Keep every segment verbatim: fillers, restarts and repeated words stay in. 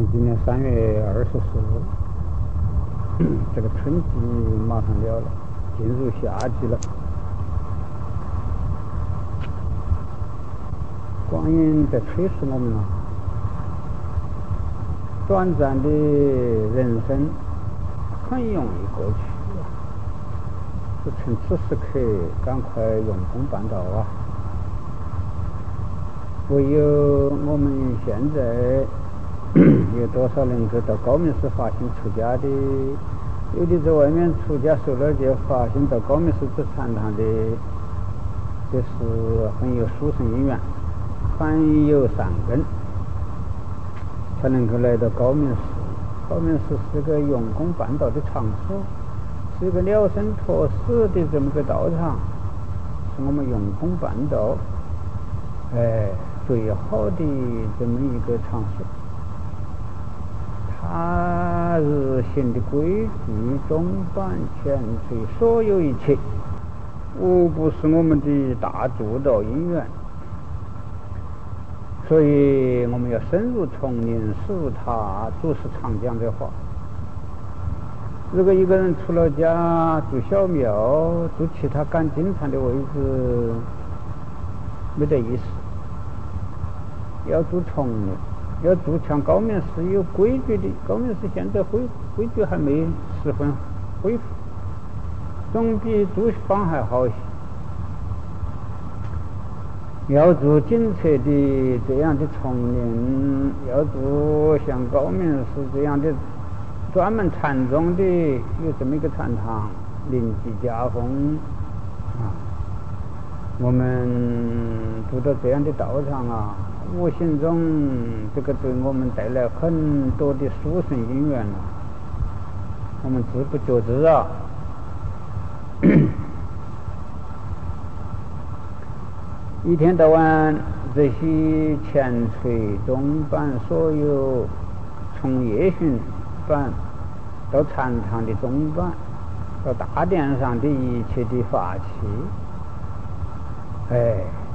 今年三月二十四日，这个春季马上了了，进入夏季了。光阴在催促我们啊，短暂的人生很容易过去，就趁此时刻赶快用功办道啊！唯有我们现在有多少能够到高明寺发心出家的，有的在外面出家受了戒发心到高明寺之禅堂的，这是很有殊胜因缘，很有善根，才能够来到高明寺。高明寺是个用功办道的场所，是一个了生脱死的这么个道场，是我们用功办道哎最好的这么一个场所。他日行的规矩、中板、前推，所有一切，无不是我们的大助道因缘。所以我们要深入丛林，识入他。祖师常讲这话：如果一个人出了家住小庙，住其他赶经常的位置，没得意思。要住丛林，要住像高明寺有规矩的。高明寺现在规规矩还没十分恢复，总比住坊还好些。要住精彩的这样的丛林，要住像高明寺这样的专门禅宗的，有这么一个禅堂，临济家风啊。我们住到这样的道场啊，无形中这个对我们带来很多的殊胜因缘啊，我们知不觉知啊。一天到晚这些前吹中板，所有从夜巡板到禅堂的中板，到大殿上的一切的法器，哎，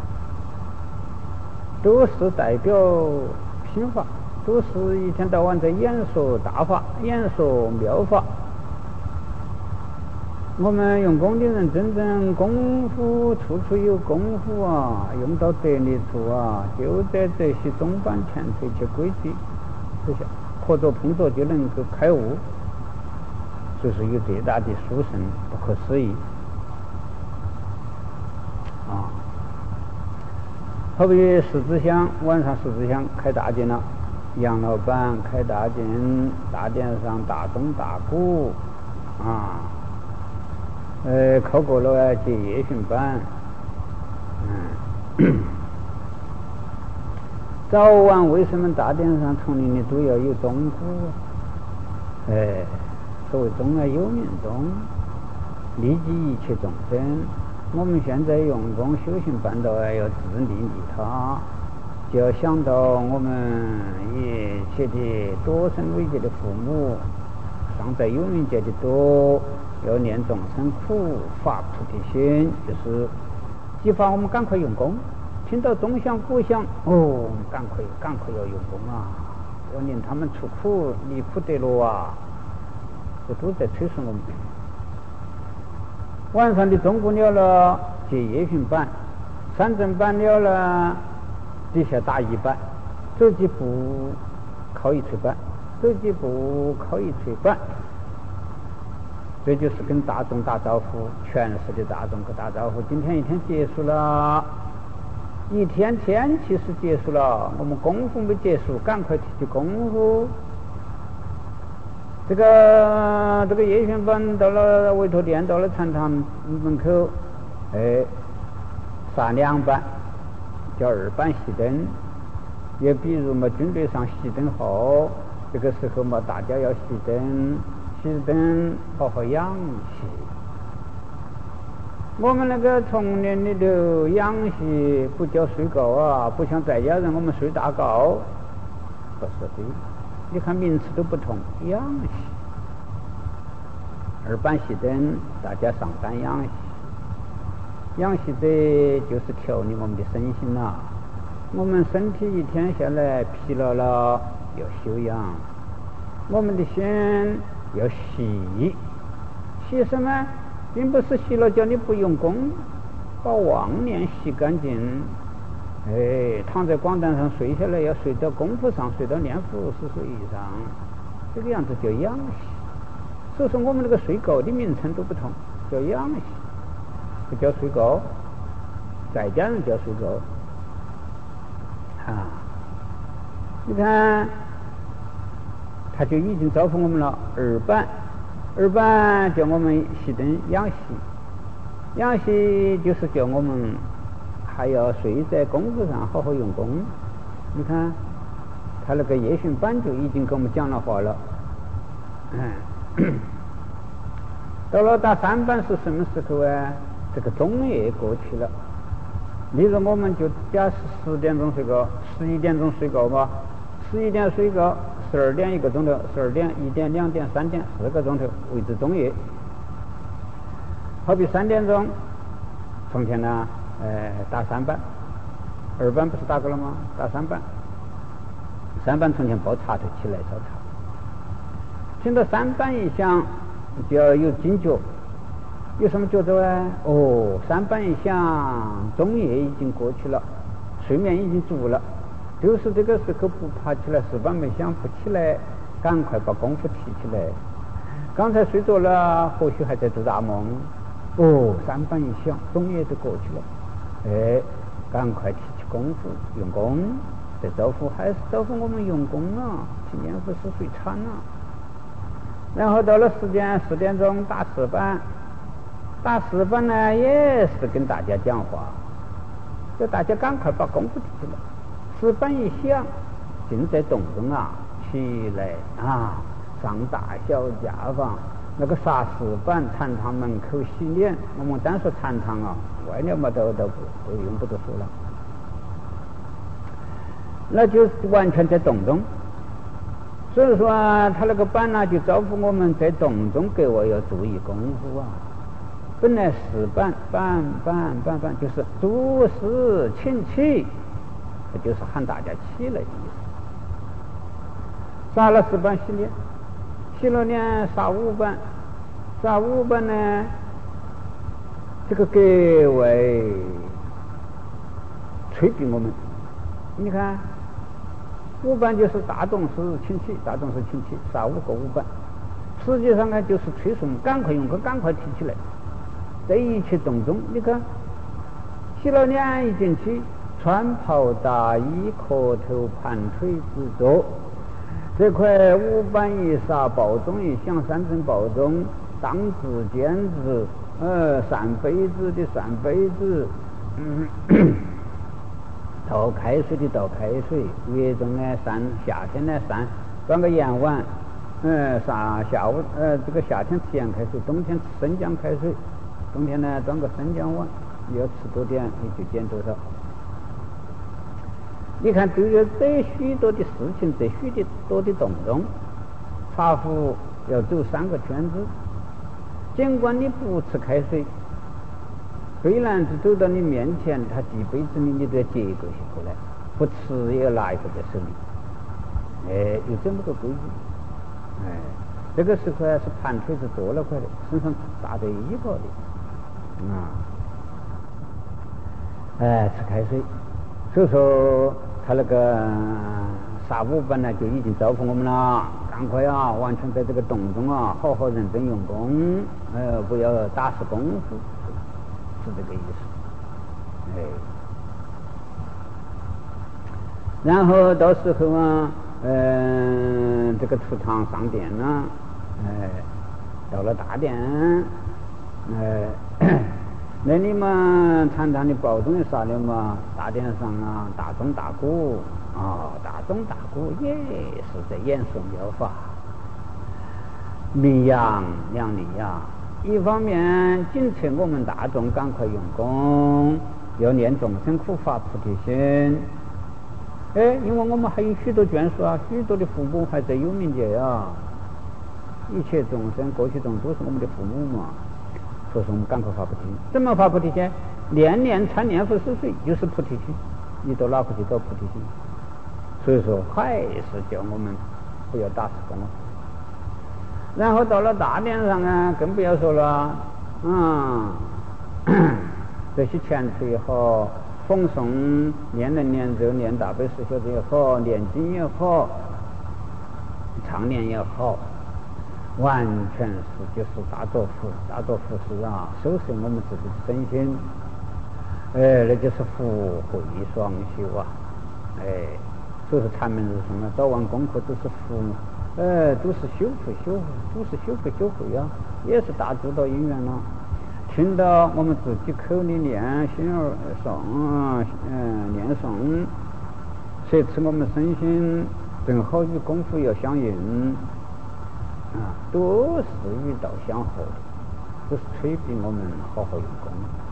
都是代表心法，都是一天到晚在演说大法，演说妙法。我们用功的人，真正功夫处处有功夫啊，用到得力处啊，就在这些中板前推切规矩之下，合作碰作就能够开悟，这是有最大的殊胜，不可思议啊！好比十字香，晚上十字香开大殿了，杨老板开大殿，大殿上大钟大鼓啊。呃，考过了啊，接夜巡班，嗯，早晚为什么大殿上丛林里都要有钟鼓？哎，所谓钟啊，有名钟，利济一切众生。我们现在用功修行办道啊，要自利利他，就要想到我们一切的多生为界的父母，尚在有缘界的多。要念众生苦，发菩提心，就是激发我们赶快用功。听到钟响鼓响，哦，赶快赶快要用功啊！要令他们出苦，离苦得乐啊！这都在催促我们。晚上的钟鼓了了，接夜巡班；三正班了了，底下打一班，走几步靠一锤班，走几步靠一锤班。这就是跟大众打招呼，全市的大众跟打招呼。今天一天结束了，一天天其实结束了，我们功夫没结束，赶快提起功夫。这个这个夜巡班到了委托店，到了禅堂门口，哎，杀两班，叫二班熄灯。也比如嘛，军队上熄灯后，这个时候嘛，大家要熄灯。熄灯好好养息。我们那个丛林里头养息不叫睡觉啊，不像在家人我们睡大觉，不是的。你看名词都不同，养息。二班熄灯，大家上班养息。养息者就是调理我们的身心啦、啊。我们身体一天下来疲劳了， 要修养，我们的心要洗。洗什么？并不是洗了叫你不用功，把妄念洗干净。哎，躺在广场上睡下来，要睡到功夫上，睡到念佛四岁以上，这个样子叫养息。所以说我们这个睡觉的名称都不同，叫养息，不叫睡觉，在家人叫睡觉。啊，你看，他就已经招呼我们了二班，二班叫我们熄灯养息，养息就是叫我们还要睡在功夫上好好用功。你看他那个夜巡班就已经跟我们讲了话了。嗯，到了大三班是什么时候啊？这个中夜过去了，例如我们就假是十点钟睡觉，十一点钟睡觉吧，十一点睡觉，十二点一个钟头，十二点一点两点三点四个钟头为之中夜。好比三点钟从前呢呃打三班，二班不是打过了吗？打三班，三班从前抱茶头起来烧茶，听到三班一响就要有警觉，有什么觉着呢？哦，三班一响，中夜已经过去了，睡眠已经足了，就是这个时候不爬起来，四班没响不起来，赶快把功夫提起来。刚才睡着了，或许还在做大梦。哦，三班一响，中夜就过去了，哎，赶快提起功夫用功。这招呼还是招呼我们用功啊，去念佛是睡禅啊。然后到了十点十点钟打四班，打四班呢也是跟大家讲话，叫大家赶快把功夫提起来。四班一响，尽在洞中啊，起来啊，上大小家房。那个啥四班禅堂门口洗脸，我们单说禅堂啊，外面嘛都都不用不得说了，那就是完全在洞中。所以说啊，他那个班呢就招呼我们在洞中给我要注意功夫啊。本来四班班班班班就是诸事请起，这就是喊大家起来的意思。杀了四班洗脸，洗了脸杀五班，杀五班呢这个格外催逼我们。你看五班就是大众是请起，大众是请起，杀五个五班，实际上呢就是催促我们赶快用功，赶快提起来。这一切动中，你看洗了脸一进去，穿袍大衣，磕头盘腿直坐，这块五班一杀，报钟一响，三声报钟，当字尖子，呃，扇杯子的扇杯子，嗯，倒开水的倒开水，月中呢扇，夏天呢扇，端个盐碗，呃，啥下午呃这个夏天吃盐开水，冬天吃生姜开水，冬天呢端个生姜碗，你要吃多点你就减多少。你看对于这许多的事情，这许多的动动，茶壶要走三个圈子，尽管你不吃开水，虽然是走到你面前，他递杯子里你都要接过去过来，不吃也要拿一个在手里，哎，有这么个规矩。哎，这个时候是盘腿是坐了块的，身上搭着衣服的啊，哎，吃开水。所以说他那个杀五班呢就已经招呼我们了，赶快啊，完全在这个洞中啊，好好认真用功，呃，不要打死功夫，是这个意思。哎，然后到时候啊，嗯、呃，这个出堂上殿了，哎，到了大殿，哎。那你嘛禅堂的报钟啥的嘛，大殿上啊，大钟大鼓啊，大钟大鼓也是在演诵妙法，名扬两利呀。一方面警催我们大众赶快用功，要念众生苦发菩提心。哎，因为我们还有许多眷属啊，许多的父母还在有冥界啊，一切众生过去众都是我们的父母嘛。所以说我们赶快发菩提心，怎么发菩提心？念念参念佛是谁，就是菩提心，你到哪个去找菩提心？ 所以说还是叫我们不要打死功夫。然后到了大殿上啊，更不要说了，嗯，这些前途也好，奉诵念人念咒念大悲十小咒也好，念经也好，常念也好，完全是就是大作福，大作福是啊，收拾我们自己的身心，哎，那就是福慧双修啊，哎，所以说禅门是什么？早晚功课都是福。呃，都是修福修福，都是修福修慧啊，也是大助道因缘了。听到我们自己口里念心儿诵，嗯，念诵，谁知我们身心正好与功夫要相应，啊，都是与道相合的，都是催逼我们好好用功。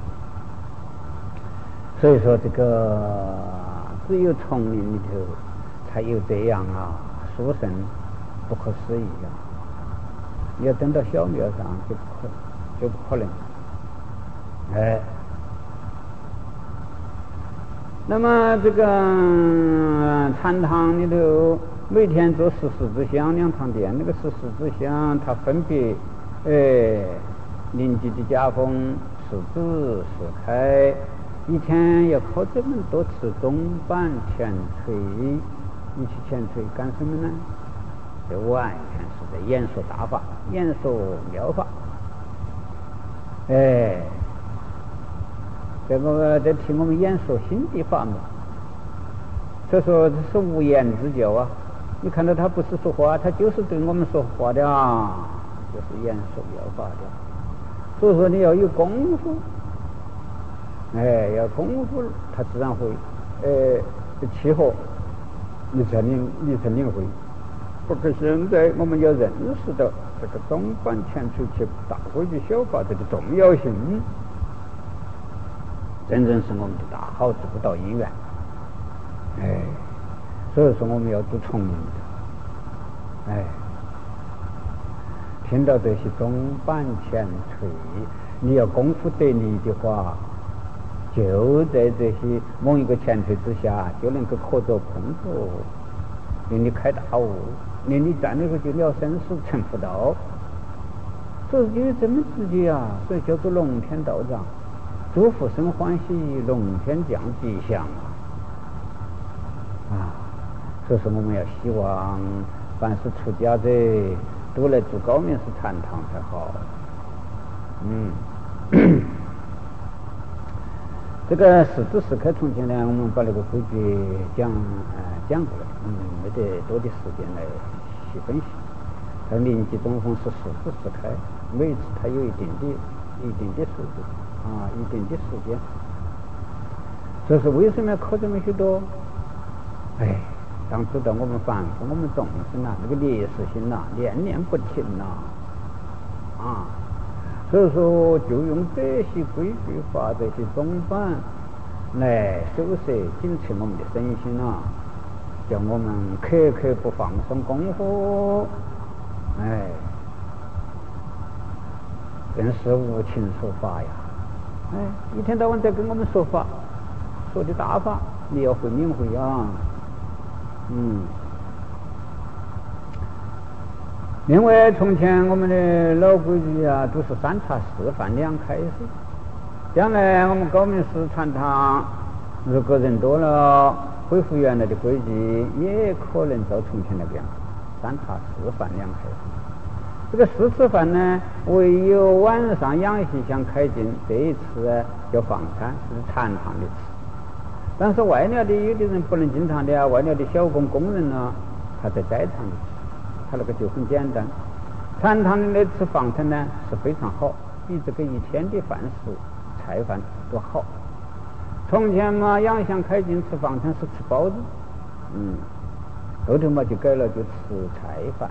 所以说，这个只有丛林里头才有这样啊，殊胜。不可思议啊！你要等到小庙上就不可就不可能。哎，那么这个禅堂里头每天做十四支香，两堂殿那个十四支香，它分别哎临济的家风十支十开，一天要靠这么多次钟板前锤，一起前锤干什么呢？这完全是在演说大法，演说妙法。哎，这个在听我们演说心地法门，所以说这是无言之教啊！你看到他不是说话，他就是对我们说话的啊，就是演说妙法的。所以说你要有功夫，哎，要功夫，他自然会，呃，契合，你才领，你才领会。不过现在我们要认识到这个钟板前锤去大规矩小法这个重要性，真正是我们的大好之不道因缘。哎，所以说我们要读丛林的，哎，听到这些钟板前锤，你要功夫得力的话，就在这些某一个前锤之下，就能够可着空着，令你开大悟。令你在那个就了生死成佛道，所以就这么直接啊，所以叫做龙天道长，诸福生欢喜，龙天降吉祥啊！啊，所以说我们要希望，凡是出家者都来住高明寺禅堂才好。嗯，这个十支十开从前呢，我们把那个规矩讲呃讲过了，嗯，没得多的时间来细分析。它临济中锋是十支十开，每次它有一定的、一定的数字啊，一定的时间。这是为什么要考这么许多？哎，当知道我们凡夫，我们众生呐，那个劣势心呐，念念不停呐，啊。所以说，就用这些规矩法、这些钟板来收摄、警察我们的身心啊，叫我们刻刻不放松功夫，哎，真是无情说法呀！哎，一天到晚在跟我们说法，说的大法，你要会领会啊，嗯。另外，从前我们的老规矩啊，都是三茶四饭两开始。将来我们高明寺禅堂，如果人多了，恢复原来的规矩，也可能照从前那个样，三茶四饭两开始。这个四次饭呢，唯有晚上养息想开进，这一次叫放餐，是禅堂的吃。但是外了的有的人不能进堂的啊，外了的小工工人呢，他在斋堂里吃。他那个就很简单，禅堂的吃放餐呢是非常好，比这个一天的饭食菜饭都好。从前嘛，养相开进吃放餐是吃包子，嗯，后头嘛就改了，就吃菜饭。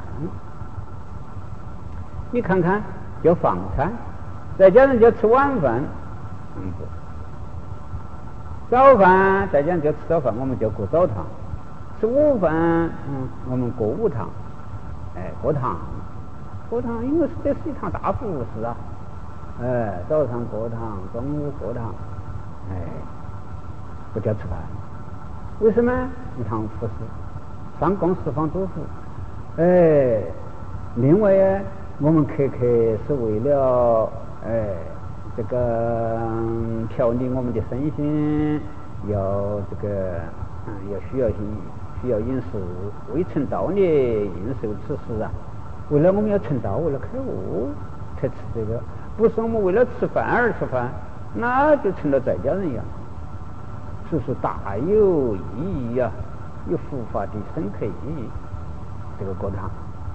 你看看，叫放餐，再加上叫吃晚饭，嗯不，早饭再加上叫吃早饭，我们叫过早堂；吃午饭，嗯，我们过午堂。哎，过堂，过堂，因为这是一堂大服务事啊。哎，早上过堂，中午过堂，哎，不叫吃饭。为什么？一堂服侍。 三供十方诸佛。哎，另外啊，我们克克是为了哎这个调理我们的身心，要这个嗯要需要需要饮食，未成道呢应受此食啊。为了我们要成道，为了开悟才吃这个，不是我们为了吃饭而吃饭，那就成了在家人一样。所以说大有意义啊，有佛法的深刻意义。这个锅汤，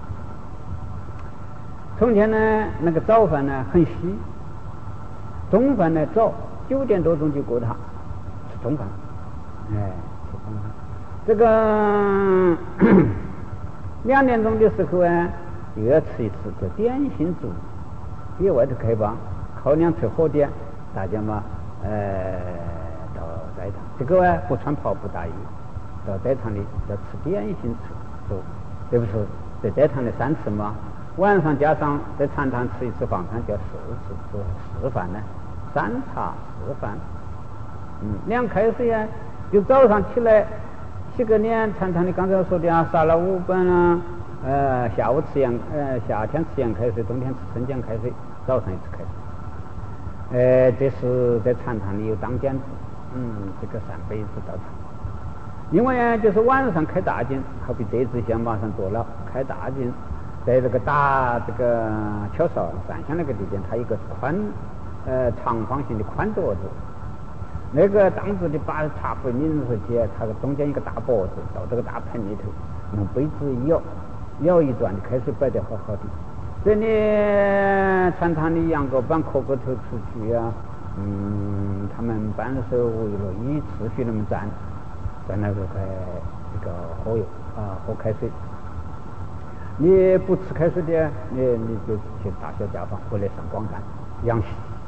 从前呢，那个早饭呢很稀，中饭呢早，九点多钟就过堂，吃中饭，哎，吃中饭。这个两点钟的时候啊，又要吃一次叫点心粥，比外头开放，烤两锤火点，大家嘛，呃，到斋堂，这个啊不穿袍不大衣，到斋堂里要吃点心粥。这不是在斋堂的三次吗？晚上加上在禅堂吃一次饭餐，叫四次，做四饭呢，三茶四饭。嗯，两开水啊，就早上起来洗个脸，禅堂里刚才说的啊，杀了五本啊，呃，下午吃洋，呃，夏天吃洋开水，冬天吃生姜开水，早上一次开水。呃，这是在禅堂里有当间子，嗯，这个三杯子到场。另外呢，就是晚上开大经，好比这次像马上做了开大经，在这个打这个敲哨上香那个地点，它有一个宽呃长方形的宽垛子，那个当时的把茶壶拧出去，它中间一个大脖子，到这个大盆里头，用杯子一舀，舀一段的开水摆得好好的。这里禅堂里杨个班磕个头出去啊，嗯，他们班手为了以次序那么站。在那个块这个喝油啊，喝开水。你不吃开水的，你你就去大小家访，回来上光干养息。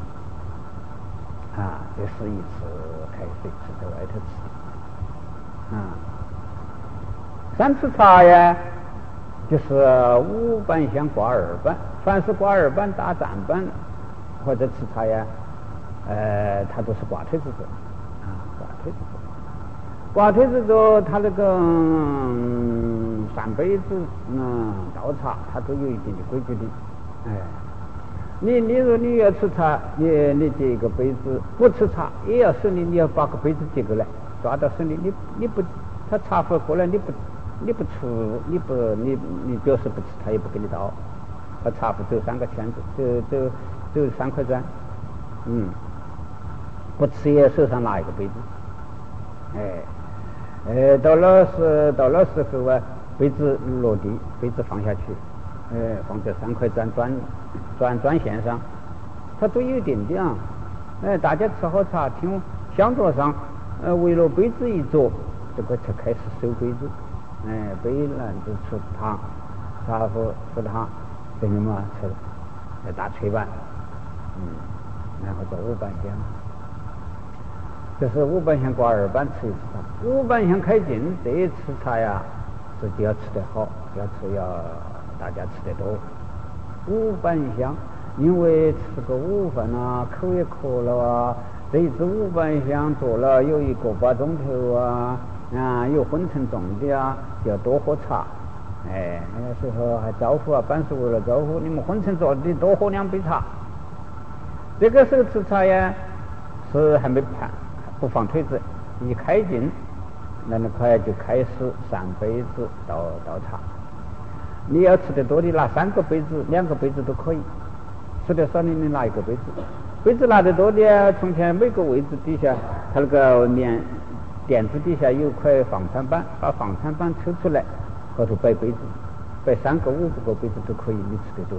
啊，这是一次开水吃在外头吃。啊，三次茶呀，就是五板香挂二板，凡是挂二板打站板或者吃茶呀，呃，它都是挂腿子做，啊，挂腿子做。挂腿子做，它这个嗯三杯子嗯倒茶，它都有一定的规矩的。哎，你你说你要吃茶，你你接一个杯子，不吃茶也要手里，你要把个杯子接过来，抓到手里，你你不他茶壶过来，你不你不出，你不你你表示不吃，他也不给你倒。他茶壶走三个圈子，走走走三块砖，嗯，不吃也手上拿一个杯子，哎。呃，到了时到了时候啊，杯子落地，杯子放下去，呃，放在三块砖砖砖砖线上，它都有定的啊。呃，大家吃好茶，听香桌上，呃，为了杯子一坐，这个才开始收杯子，哎、呃，杯篮子出汤，茶壶出汤，这里嘛吃，呃，打锤板，嗯，然后做五板香。这是五板香挂二板吃一次茶，五板香开尽，这一次茶呀，自己要吃得好，要吃要大家吃得多。五板香，因为吃个午饭啊，口也渴了啊，这一支五板香做了有一个把钟头啊，啊，有昏沉重的啊，就要多喝茶。哎，那个时候还招呼啊，班师为了招呼你们昏沉着的，多喝两杯茶。这个时候吃茶呀，是还没盘。不放腿子，一开尽，那么快就开始三杯子倒倒茶。你要吃得多的，拿三个杯子、两个杯子都可以；吃得少的，你拿一个杯子。杯子拿得多的，从前每个位置底下，它那个面垫子底下有块放餐板，把放餐板抽出来，后头摆杯子，摆三个、五个杯子都可以，你吃得多。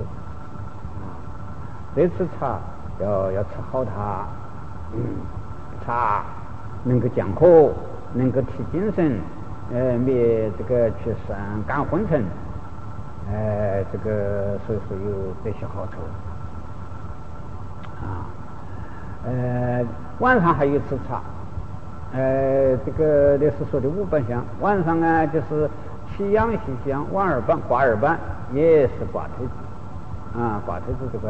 这次茶要要吃好茶，嗯。茶能够降火，能够提精神，呃，灭这个去散肝昏沉，呃，这个所以说有这些好处啊。呃，晚上还有吃茶，呃，这个那是说的五板香，晚上啊就是起阳西香，往二板挂二板也是挂腿子啊，挂腿子这个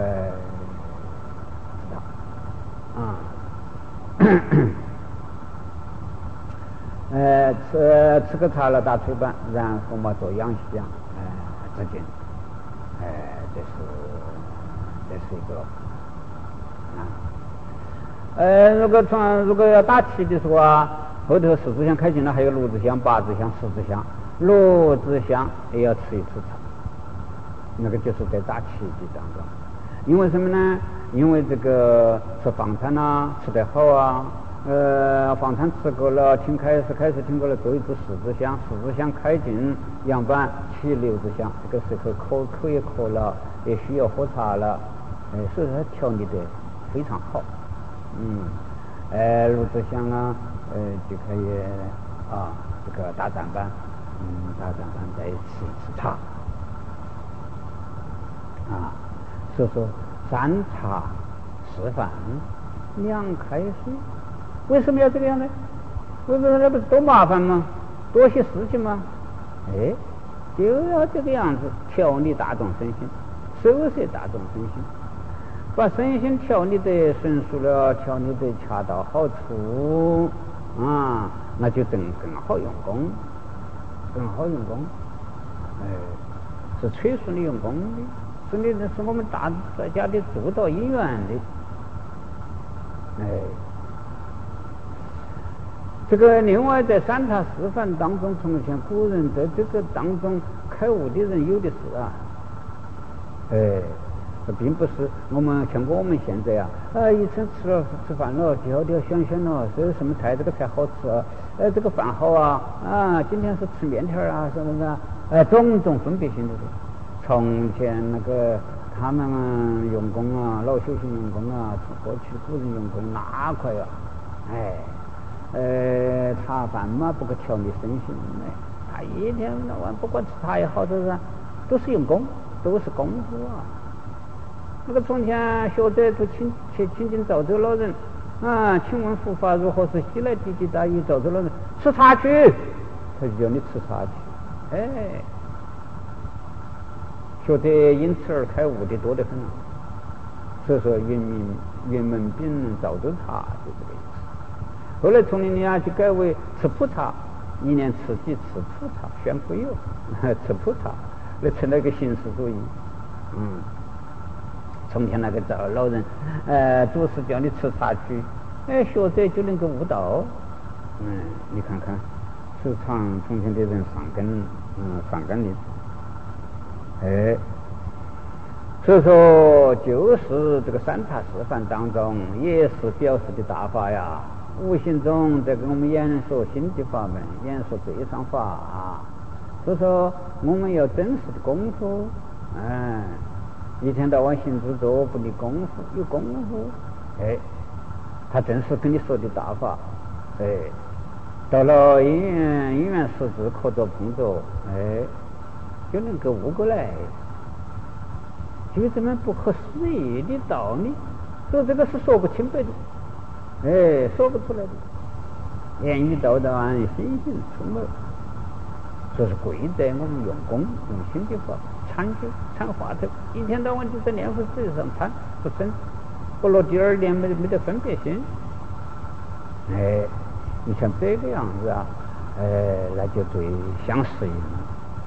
啊。 呃，吃吃个茶了，打吹板，然后嘛做养息养，呃，止劲，呃，这是这是一个啊。呃，如果从如果要打气的说啊，后头十支香开尽了，还有六支香、八支香、十支香，六支香也要吃一次茶，那个就是在打气的当中。因为什么呢？因为这个吃房餐啊，吃得好啊。呃，房餐吃过了，听开始开始听过了，做一支四支香，四支香开尽，阳板起六支香，这个时候口口也渴了，也需要喝茶了，呃，所以说调理的非常好。嗯，呃，六支香啊，呃，就可以啊，这个打盏板，嗯，打盏板再吃一次茶，啊，所以说三茶四饭两开水。为什么要这个样呢？为什么那不是多麻烦吗？多些事情吗？哎，就要这个样子调理大众身心，收摄大众身心，把身心调理得纯熟了，调理得恰到好处啊，那就更更好用功，更好用功。哎，是催促你用功的，是你是我们大大家的主导因缘的。哎。这个另外在三茶四饭当中，从前古人在这个当中开悟的人有的是啊，哎，这并不是我们像我们现在啊，啊一餐吃了吃饭了，就要要想想了，这是什么菜，这个菜好吃啊，哎这个饭好啊，啊今天是吃面条啊什么的，哎种种分别心的。从前那个他们用功啊，老修行用功啊，过去古人用功那块啊，哎。呃，茶饭嘛，不可调理身心哎，他一天到晚不管吃茶也好，都是都是用功，都是功夫啊。那个从前学者都请去亲近赵州老人啊，请问佛法如何是西来地地大于赵州老人吃茶去，他就叫你吃茶去。哎，学者因此而开悟的多得很啊。所以说云门云门宾赵州茶就这个意思。后来从林啊就改为吃普茶，一年吃几次普茶，宣普有吃普茶，那成了一个形式主义。嗯，从前那个赵老人，呃，祖师叫你吃茶去，哎，学者就能够悟道。嗯，你看看，时常从前的人上根，嗯，上根的，哎，所以说就是这个三茶四饭当中，也是表示的大法呀。无形中在跟我们演说心地法门，演说最上法啊。所以说我们要真实的功夫，哎，一天到晚行住坐不离功夫，有功夫，哎，他正是跟你说的大法，哎，到了因缘因缘实质可着碰着，哎，就能够悟过来，就这么不可思议的道理，所以这个是说不清白的。哎，说不出来的，言语道断，心性出没，这是贵在我们用功用心的法，参究参话头，一天到晚就在念佛纸上参，不生，不落第二年没没得分别心。哎，你像这个样子啊，哎，那就最相适应了。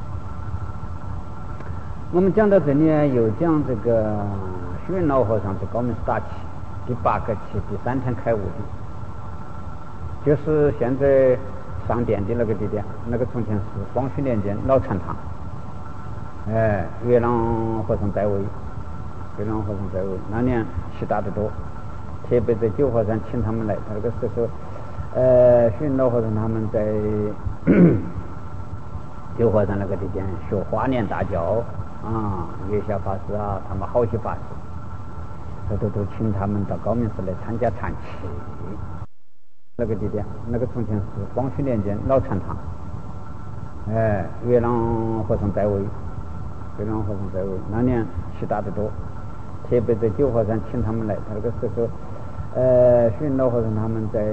我们讲到这里呢，又讲这个虚云老和尚在高明寺打气。第八个气，第三天开悟的，就是现在上殿的那个地点，那个从前是光绪年间老禅堂，哎，月朗和尚在位，月朗和尚在位，那年气大得多，特别在九华山请他们来，他那个时候，呃，虚云老和尚他们在九华山那个地点学华严大教啊，月下法师啊，他们好些法师。这都都请他们到高明寺来参加禅期，那个地点，那个从前是光绪年间老禅堂，哎，月朗和尚在位，月朗和尚在位，那年气大得多，特别在九华山请他们来，他那个时候，呃，虚云老和尚他们在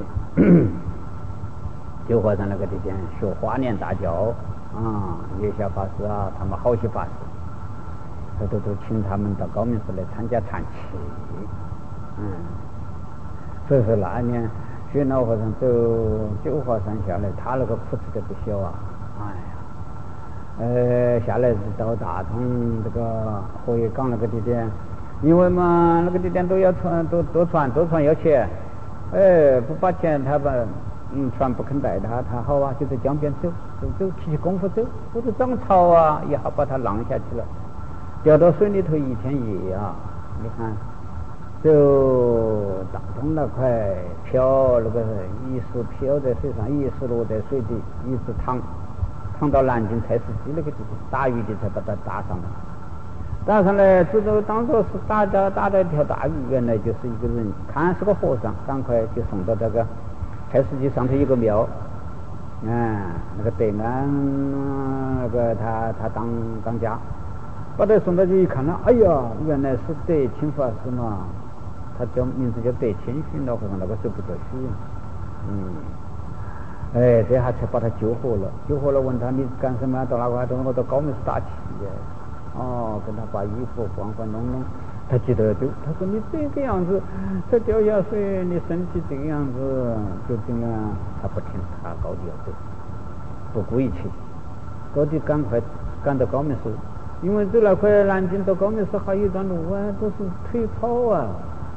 九华山那个地点学华严大教啊，月下法师啊，他们好些法师。这都都请他们到高明寺来参加禅期，嗯，所以说那一年薛老和尚走九华山下来，他那个苦吃的不小啊！哎呀，呃，下来到大同这个荷叶港那个地点，因为嘛那个地点都要船，都都船，都船要钱，哎，不把钱他把嗯船不肯带他，他好啊，就在江边走走走，提起功夫走，或者涨潮啊，也好把他浪下去了，掉到水里头一天一夜啊！你看。就大同那块漂那个一时漂在水上，一时落在水底，一直躺躺到南京太师矶那个地方，打鱼的才把它打上来。打上来，这都当作是打打打了一条大鱼，原来就是一个人，看是个和尚，赶快就送到这个太师矶上头有个庙，嗯，那个德安那个他他当当家，把他送到去一看了，哎呀，原来是德清法师嘛。他叫名字叫德清虚老和尚，那个时候不叫虚，嗯，哎，这下才把他救活了。救活了，问他你干什么？到哪块？到我到高门寺打气的。哦，跟他把衣服换换弄弄，他记得就他说你这个样子，才掉下水，你身体这个样子，就这样。他不听，他高低要走，不顾一切，高低赶快赶到高门寺，因为走那块南京到高门寺还有一段路啊，都是腿跑啊。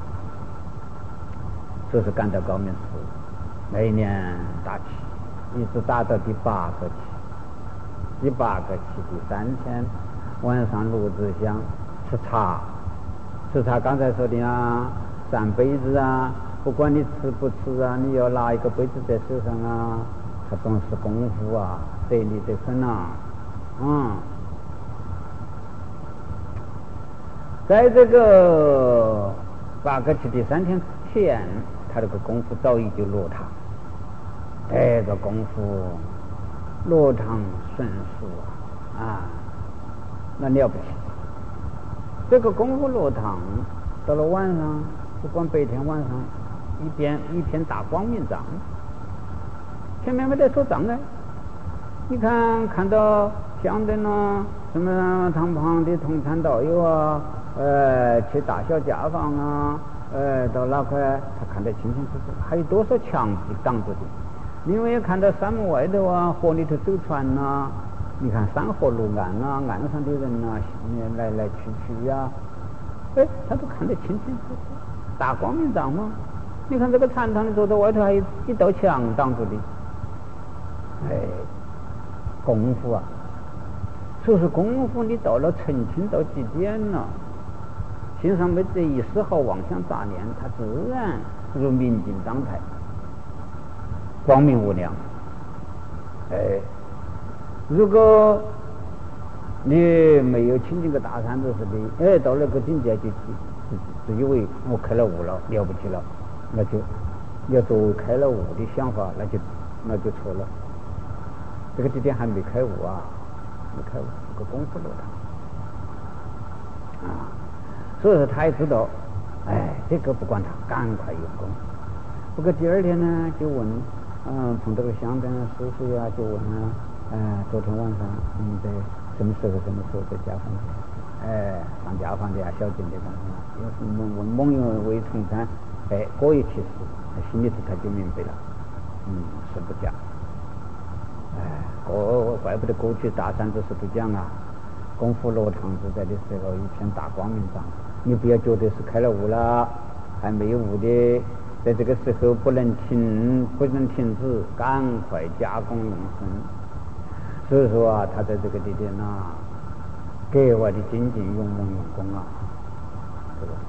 这是赶到高门寺，那一年打气，一直打到第八个期，第八个期第三天晚上炉子香吃茶，吃茶刚才说的啊，三杯子啊，不管你吃不吃啊，你要拿一个杯子在手上啊，它总是功夫啊，得力得很啊，嗯，在这个八个期第三天前。他这个功夫早已就落堂，这个功夫落堂顺速啊，啊，那了不起！这个功夫落堂，到了晚上，不管白天晚上，一边一片大光明帐，前面没得说障碍。你看看到香灯啊，什么堂旁的同参道友啊，呃，去大小家访啊。呃，到那块他看得清清楚楚，还有多少墙壁挡着的？另外也看到山门外头啊，河里头走船呐、啊，你看山河路岸啊，岸上的人呐、啊，来来去去呀、啊，哎，他都看得清清楚楚，大光明帐嘛。你看这个禅堂里坐在外头还有一道墙挡着的，哎，功夫啊！所以说功夫，你到了澄清到极点了。心上没这一丝毫妄想杂念，他自然如明镜当台，光明无量。哎，如果你没有亲近个大山子似的，哎，到那个境界就自自以为我开了悟了，了不起了，那就要作为开了悟的想法，那就那就错了。这个地点还没开悟啊，没开悟，这个功夫落堂啊。所以说他也知道，哎，这个不管他，赶快用功。不过第二天呢，就问，嗯，碰到个香灯叔叔呀，就问啊，哎、呃，昨天晚上你在什么时候什么时候在家访的？哎，上家访的啊，小景的干什么？要是问问蒙有为同参，哎，过一其实，他心里头他就明白了，嗯，是不假。哎，过怪不得过去大山子是不讲啊，功夫落堂自在的时候，一片大光明帐。你不要觉得是开了悟了，还没有悟的，在这个时候不能停，不能停止，赶快加工用神。所以说啊，他在这个地点啊，格外的精进用功用功啊，这个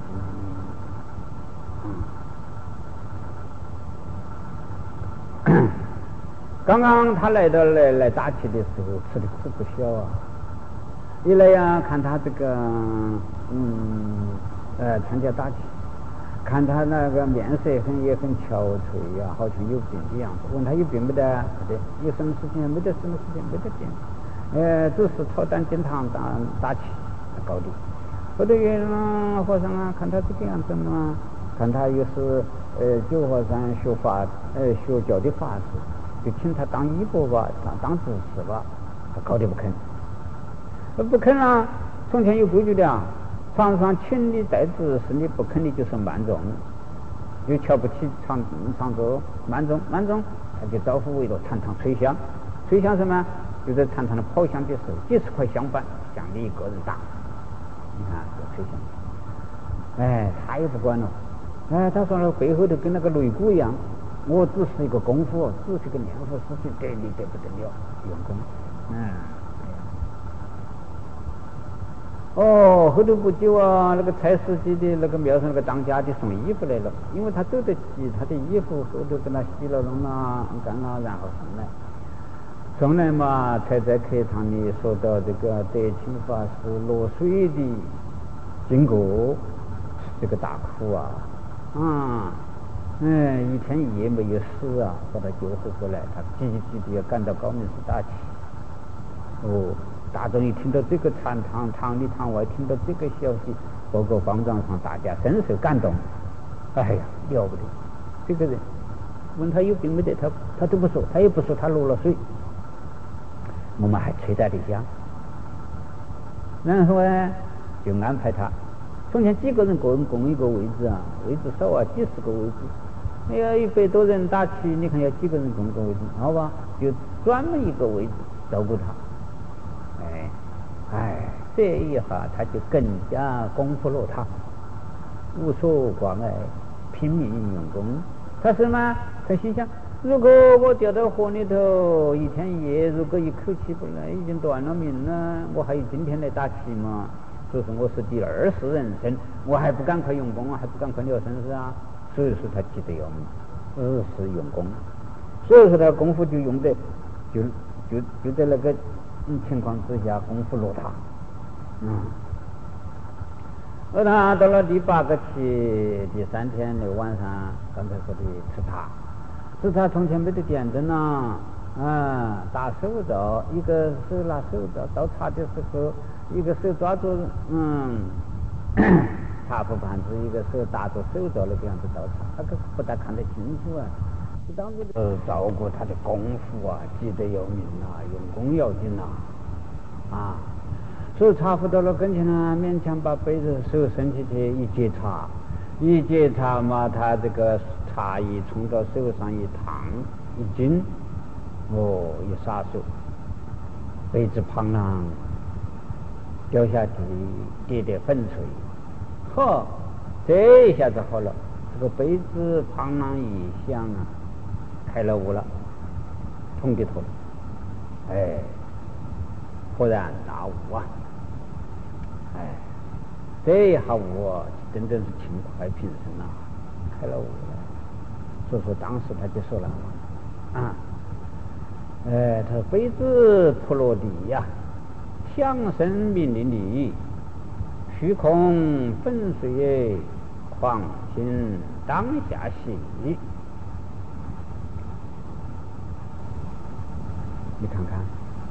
嗯，刚刚他来到来来打气的时候，吃的苦不小啊。一来呀，看他这个，嗯，呃，参加打气，看他那个面色很也很憔悴呀、啊，好像有病的样子。问他有病没得？不得，有什么事情？没得什么事情，没得病。呃，只是操蛋经堂打打气，高的。后头有呢，和尚啊，看他这个样子嘛，看他又是呃九华山学法，呃学教的法师，就请他当衣钵吧，当当主持吧，他高的不肯。不肯啊！从前有规矩的啊，床上请你带子，是你不肯你就是慢种。 又瞧不起长长州满宗，满宗他就招呼围着禅堂吹香，吹香什么？就在禅堂的跑香的时候，几十块香板像你一个人打，你看这吹香，哎，他也不管了，哎，他说了背后头跟那个擂鼓一样，我只是一个功夫，只是个念佛事情，得力得不得了，用功，嗯。哦，后头不久啊，那个蔡司机的那个庙上那个当家的送衣服来了，因为他走得急，他的衣服后头跟他洗了弄了干了，然后送来。送来嘛，才在课堂里说到这个德清法师落水的经过，这个大苦啊，啊，哎，一天一夜没有死啊，把他救活过来，他急急的要赶到高明寺打起。哦。大众一听到这个禅堂堂里堂外听到这个消息，报告方丈上，大家深受感动。哎呀，了不得！这个人问他有病没得，他他都不说，他也不说他落了水。我们还吹他的香，然后呢就安排他。从前几个人个人供一个位置啊，位置少啊，几十个位置。哎呀，一百多人打起，你看要几个人供个位置，好吧？就专门一个位置照顾他。哎，哎，这一下他就更加功夫了，他无所挂碍，拼命用功。他什么？他心想：如果我掉到河里头一天一夜，如果一口气不来，已经断了命了，我还有今天来打气吗？所以说我是第二世人生，我还不赶快用功啊，还不赶快了生死啊！所以说他急得要命，二世用功，所以说他功夫就用的，就就就在那个。情况之下，功夫落他，嗯，而他到了第八个期，第三天的晚上，刚才说的吃茶，吃茶从前没得电灯啊，啊，打手照，一个手拿手照倒茶的时候，一个手抓住嗯茶壶盘子，一个手打着手照那个样子倒茶，他可不大看得清楚啊。当时呃照顾他的功夫啊，急得要命啊，用功要紧啊，啊，所以茶壶到了跟前呢，勉强把杯子手伸进去一接茶，一接茶嘛，他这个茶一冲到手上一烫一惊，哦，一撒手，杯子砰啷掉下地，跌得粉碎，呵，这一下子好了，这个杯子砰啷一响啊。开了悟了，通的头，哎，豁然大悟啊！哎，这一下悟啊，真正是轻快平生啊，开了悟了。所以说当时他就说了啊，哎，他说杯子扑落地呀、啊，响声鸣淋漓，虚空粉碎耶，狂心当下息。你看看，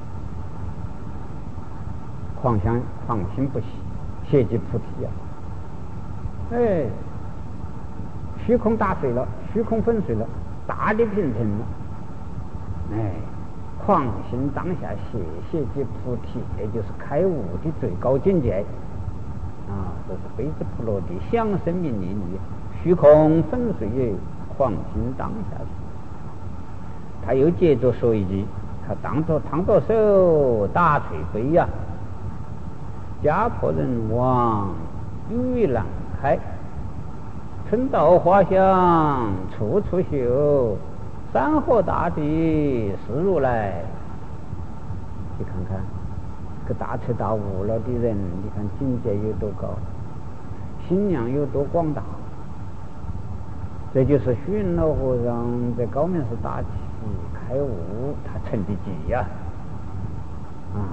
狂想狂心不息，邪即菩提呀、啊！哎，虚空打碎了，虚空粉碎了，大地平成了。哎，狂心当下邪，邪即菩提，也就是开悟的最高境界啊！这是杯子扑落地，响声鸣淋漓，虚空粉碎也，狂心当下息。他又接着说一句。他当着烫着手打捶背呀，家破人亡雨难开，春到花香处处秀，山河大地是如来。你看看这个大彻大悟了的人，你看境界有多高，心量有多广大。这就是虚云老和尚在高明寺打起开悟，他成的绩呀、啊，啊，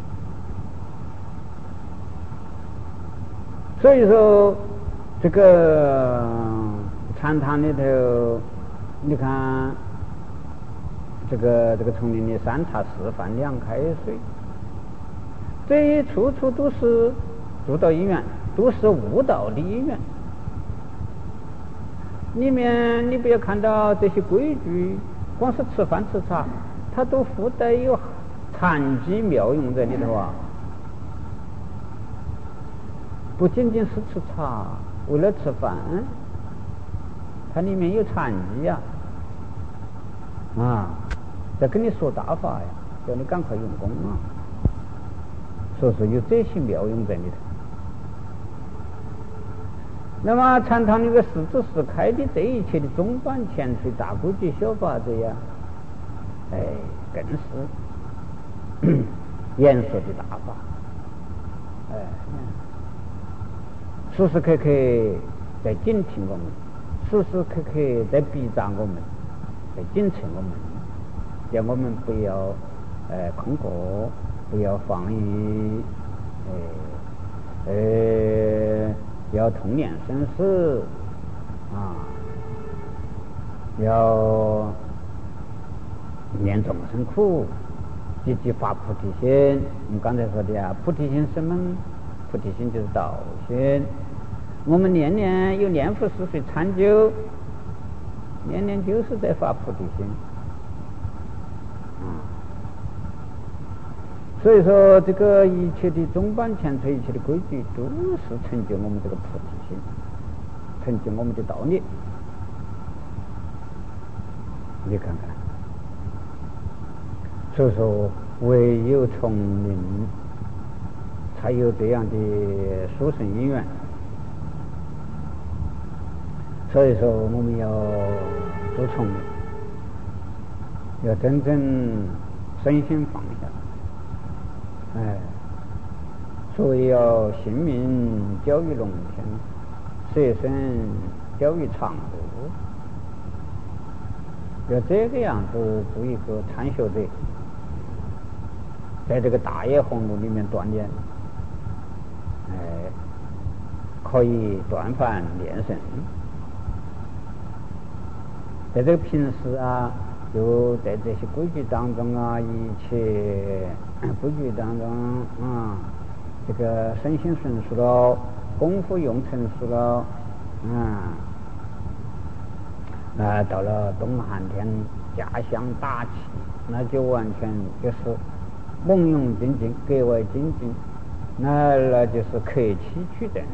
所以说这个禅堂里头，你看这个这个丛林里三茶四饭两开水，这一处处都是助道因缘，都是悟道的因缘。里面你不要看到这些规矩，光是吃饭吃茶，它都附带有禅机妙用在里头啊。不仅仅是吃茶，为了吃饭， 它里面有残疾呀，啊，在跟你说大法呀，叫你赶快用功啊。所以说有这些妙用在里头。那么禅堂里的十字十开的这一切的中观前推大规矩小法则呀，哎，更是严肃的大法，哎，时时刻刻在警惕我们，时时刻刻在逼扎我们，在警策我们，叫我们不要呃空过，不要放逸，呃呃要痛念生死啊，要念众生苦，积极发菩提心。我们刚才说的啊，菩提心什么？菩提心就是道心。我们年年有念佛十岁参究，年年就是在发菩提心。啊，所以说这个一切的中观前推，一切的规矩，都是成就我们这个菩提心，成就我们的道理。你看看，所以说唯有丛林才有这样的殊胜因缘。所以说我们要做丛林，要真正身心放下。哎，所谓要性命交于龙天，色身交于长路，要这个样子做一个参学者，在这个大野红路里面锻炼，哎，可以断烦炼神。在这个平时啊，就在这些规矩当中啊，一切规矩当中啊，这个身心顺熟了，功夫用成熟了，啊，那到了东汉天家乡大气，那就完全就是猛勇精进，格外精进，那那就是克期取证。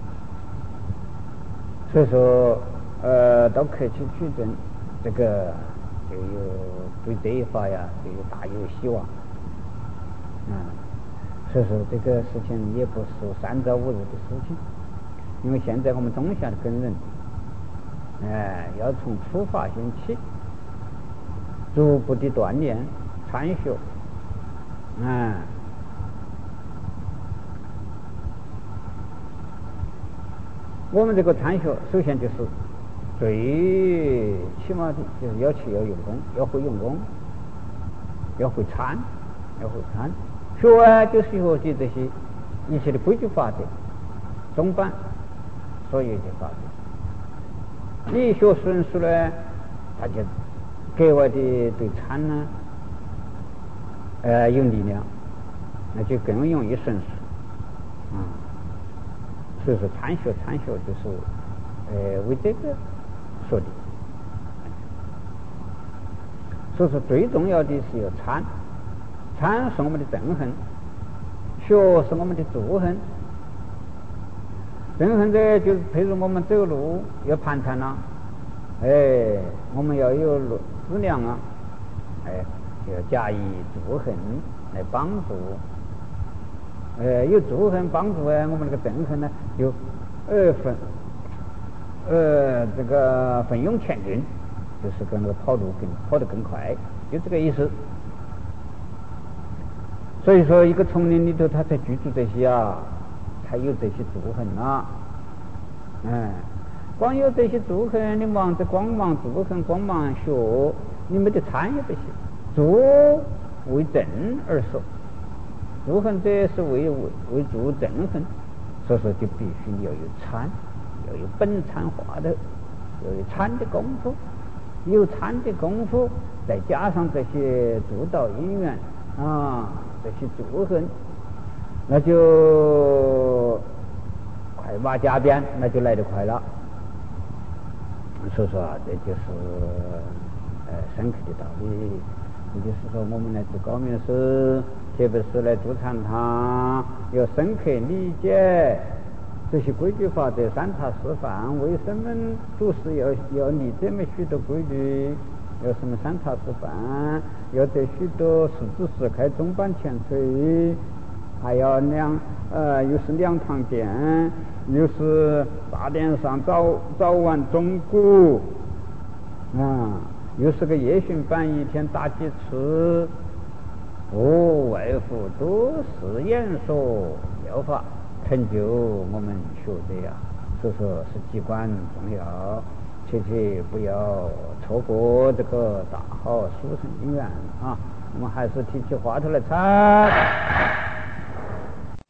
所以说，呃，到克期取证，这个就有对这一法呀，就有大有希望。啊，所以说这个事情也不是三朝五日的事情，因为现在我们种下的根人，哎，要从初发心起，逐步的锻炼参学，啊，我们这个参学首先就是最起码的就是要去要用功，要会用功，要会参，要会参。学啊，就是学习这些一切的规矩法则、中观所有的法则。你学顺熟呢，他就格外的对参呢，呃，有力量，那就更容易顺熟。啊、嗯，所以说参学参学就是呃为这个说的。所以说最重要的是要参。参是我们的憎恨，学是我们的助恨。憎恨者就是譬如我们走路要盘缠了，哎，我们要有资粮啊，哎，就要加以助恨来帮助，呃，有助恨帮助哎，我们这个憎恨呢就呃奋呃这个奋勇前进，就是跟那个跑路更跑得更快，就这个意思。所以说，一个丛林里头，它才居住这些啊，才有这些助恨啊。嗯，光有这些助恨，你忙着光忙助恨，光忙学，你没得参也不行。助为正而说，助恨者是为为为助正恨，所以说就必须要有参，要有本参化的，要有参的功夫，有参的功夫，再加上这些助道因缘啊。这些助恨，那就快马加鞭，那就来得快了。所以说啊，这就是呃深刻的道理。也就是说，我们来做高明师，特别是来做禅堂，要深刻理解这些规矩法则、三茶四饭，为什么祖师要要立这么许多规矩？有什么三茶四饭？有这许多十字石开中板前锤，还要两呃，又是两堂殿，又是大殿上早早晚中鼓，啊，又是个夜巡班，一天打几次。哦，外乎都是演说妙法，成就我们学的呀。所以说是机关重要，切切不要错过这个大好殊胜因缘啊！我们还是提起话头来唱。